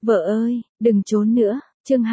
Vợ ơi, đừng trốn nữa. Chương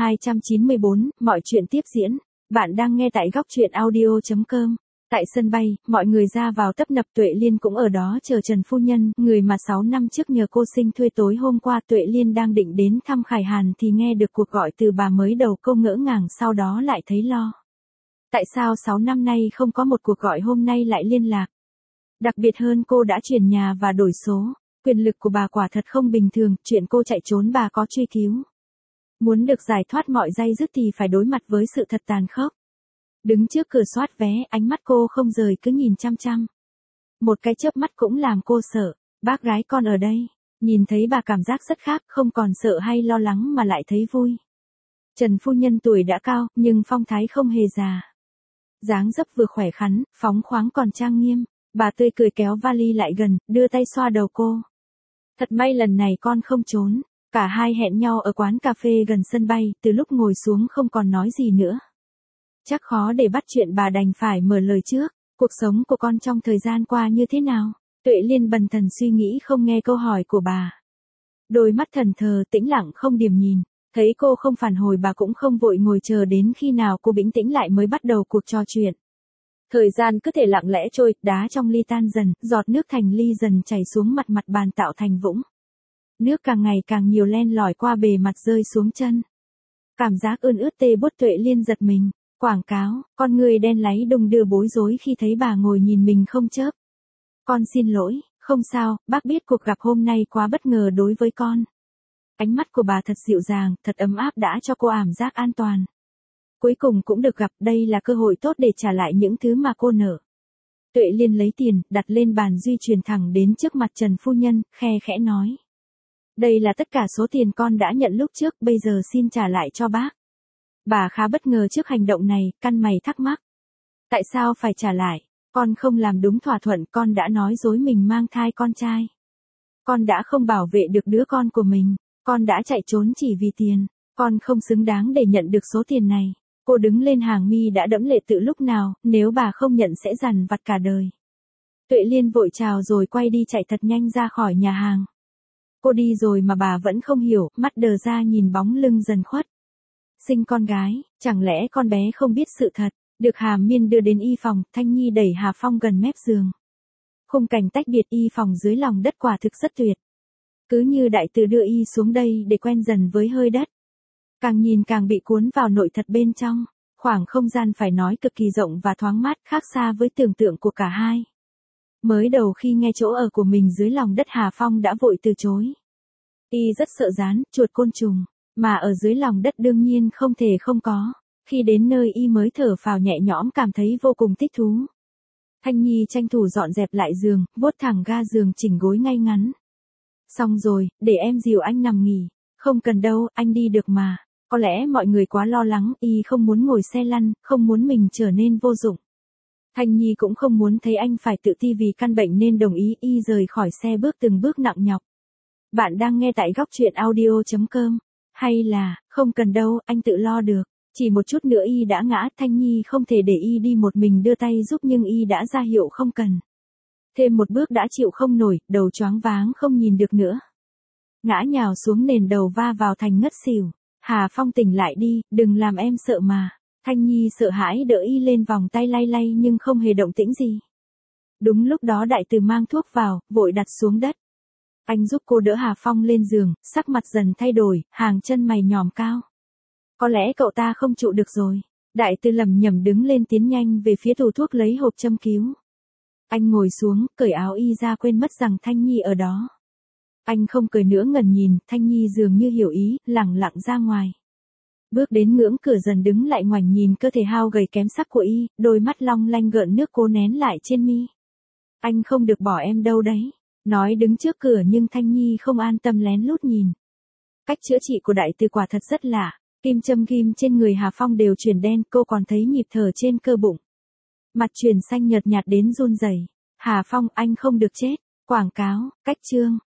294, mọi chuyện tiếp diễn. Bạn đang nghe tại góc truyện audio.com. Tại sân bay, mọi người ra vào tấp nập. Tuệ Liên cũng ở đó chờ Trần phu nhân, người mà 6 năm trước nhờ cô sinh thuê. Tối hôm qua Tuệ Liên đang định đến thăm Khải Hàn thì nghe được cuộc gọi từ bà, mới đầu cô ngỡ ngàng, sau đó lại thấy lo. Tại sao 6 năm nay không có một cuộc gọi, hôm nay lại liên lạc? Đặc biệt hơn, cô đã chuyển nhà và đổi số. Quyền lực của bà quả thật không bình thường, chuyện cô chạy trốn bà có truy cứu. Muốn được giải thoát mọi day dứt thì phải đối mặt với sự thật tàn khốc. Đứng trước cửa soát vé, ánh mắt cô không rời, cứ nhìn chăm chăm. Một cái chớp mắt cũng làm cô sợ. Bác gái con ở đây. Nhìn thấy bà cảm giác rất khác, không còn sợ hay lo lắng mà lại thấy vui. Trần phu nhân tuổi đã cao, nhưng phong thái không hề già. Dáng dấp vừa khỏe khoắn, phóng khoáng còn trang nghiêm. Bà tươi cười kéo vali lại gần, đưa tay xoa đầu cô. Thật may lần này con không trốn. Cả hai hẹn nhau ở quán cà phê gần sân bay, từ lúc ngồi xuống không còn nói gì nữa. Chắc khó để bắt chuyện, bà đành phải mở lời trước. Cuộc sống của con trong thời gian qua như thế nào? Tuệ Liên bần thần suy nghĩ, không nghe câu hỏi của bà. Đôi mắt thần thờ tĩnh lặng không điểm nhìn. Thấy cô không phản hồi, bà cũng không vội ngồi chờ đến khi nào cô bình tĩnh lại mới bắt đầu cuộc trò chuyện. Thời gian cứ thể lặng lẽ trôi, đá trong ly tan dần, giọt nước thành ly dần chảy xuống mặt bàn tạo thành vũng. Nước càng ngày càng nhiều, len lỏi qua bề mặt rơi xuống chân. Cảm giác ươn ướt tê buốt. Tuệ Liên giật mình. Quảng cáo, con người đen láy đung đưa bối rối khi thấy bà ngồi nhìn mình không chớp. Con xin lỗi, không sao, bác biết cuộc gặp hôm nay quá bất ngờ đối với con. Ánh mắt của bà thật dịu dàng, thật ấm áp, đã cho cô ảm giác an toàn. Cuối cùng cũng được gặp, đây là cơ hội tốt để trả lại những thứ mà cô nợ. Tuệ Liên lấy tiền, đặt lên bàn, di chuyển thẳng đến trước mặt Trần phu nhân, khe khẽ nói. Đây là tất cả số tiền con đã nhận lúc trước, bây giờ xin trả lại cho bác. Bà khá bất ngờ trước hành động này, căn mày thắc mắc. Tại sao phải trả lại? Con không làm đúng thỏa thuận, con đã nói dối mình mang thai con trai. Con đã không bảo vệ được đứa con của mình, con đã chạy trốn chỉ vì tiền, con không xứng đáng để nhận được số tiền này. Cô đứng lên, hàng mi đã đẫm lệ. Từ lúc nào, nếu bà không nhận sẽ dằn vặt cả đời. Tuệ Liên vội chào rồi quay đi, chạy thật nhanh ra khỏi nhà hàng. Cô đi rồi mà bà vẫn không hiểu, mắt đờ ra nhìn bóng lưng dần khuất. Sinh con gái, chẳng lẽ con bé không biết sự thật? Được Hà Miên đưa đến y phòng, Thanh Nhi đẩy Hà Phong gần mép giường. Khung cảnh tách biệt y phòng dưới lòng đất quả thực rất tuyệt. Cứ như đại từ đưa y xuống đây để quen dần với hơi đất. Càng nhìn càng bị cuốn vào nội thật bên trong. Khoảng không gian phải nói cực kỳ rộng và thoáng mát, khác xa với tưởng tượng của cả hai. Mới đầu khi nghe chỗ ở của mình dưới lòng đất, Hà Phong đã vội từ chối. Y rất sợ rán, chuột, côn trùng, mà ở dưới lòng đất đương nhiên không thể không có. Khi đến nơi y mới thở phào nhẹ nhõm, cảm thấy vô cùng thích thú. Thanh Nhi tranh thủ dọn dẹp lại giường, vuốt thẳng ga giường, chỉnh gối ngay ngắn. Xong rồi, để em dìu anh nằm nghỉ. Không cần đâu, anh đi được mà. Có lẽ mọi người quá lo lắng, y không muốn ngồi xe lăn, không muốn mình trở nên vô dụng. Thanh Nhi cũng không muốn thấy anh phải tự ti vì căn bệnh nên đồng ý. Y rời khỏi xe, bước từng bước nặng nhọc. Bạn đang nghe tại góc truyện audio.com. Hay là, không cần đâu, anh tự lo được. Chỉ một chút nữa y đã ngã. Thanh Nhi không thể để y đi một mình, đưa tay giúp nhưng y đã ra hiệu không cần. Thêm một bước đã chịu không nổi, đầu choáng váng không nhìn được nữa. Ngã nhào xuống nền, đầu va vào thành ngất xỉu. Hà Phong, tỉnh lại đi, đừng làm em sợ mà. Thanh Nhi sợ hãi đỡ y lên, vòng tay lay lay nhưng không hề động tĩnh gì. Đúng lúc đó đại từ mang thuốc vào, vội đặt xuống đất. Anh giúp cô đỡ Hà Phong lên giường, sắc mặt dần thay đổi, hàng chân mày nhòm cao. Có lẽ cậu ta không trụ được rồi. Đại từ lẩm nhẩm đứng lên, tiến nhanh về phía tủ thuốc lấy hộp châm cứu. Anh ngồi xuống, cởi áo y ra, quên mất rằng Thanh Nhi ở đó. Anh không cười nữa, ngẩn nhìn, Thanh Nhi dường như hiểu ý, lẳng lặng ra ngoài. Bước đến ngưỡng cửa, dần đứng lại, ngoảnh nhìn cơ thể hao gầy kém sắc của y, đôi mắt long lanh gợn nước cố nén lại trên mi. Anh không được bỏ em đâu đấy. Nói đứng trước cửa nhưng Thanh Nhi không an tâm, lén lút nhìn. Cách chữa trị của đại từ quả thật rất lạ. Kim châm ghim trên người Hà Phong đều chuyển đen, cô còn thấy nhịp thở trên cơ bụng. Mặt chuyển xanh nhợt nhạt đến run rẩy. Hà Phong, anh không được chết. Quảng cáo, cách chương.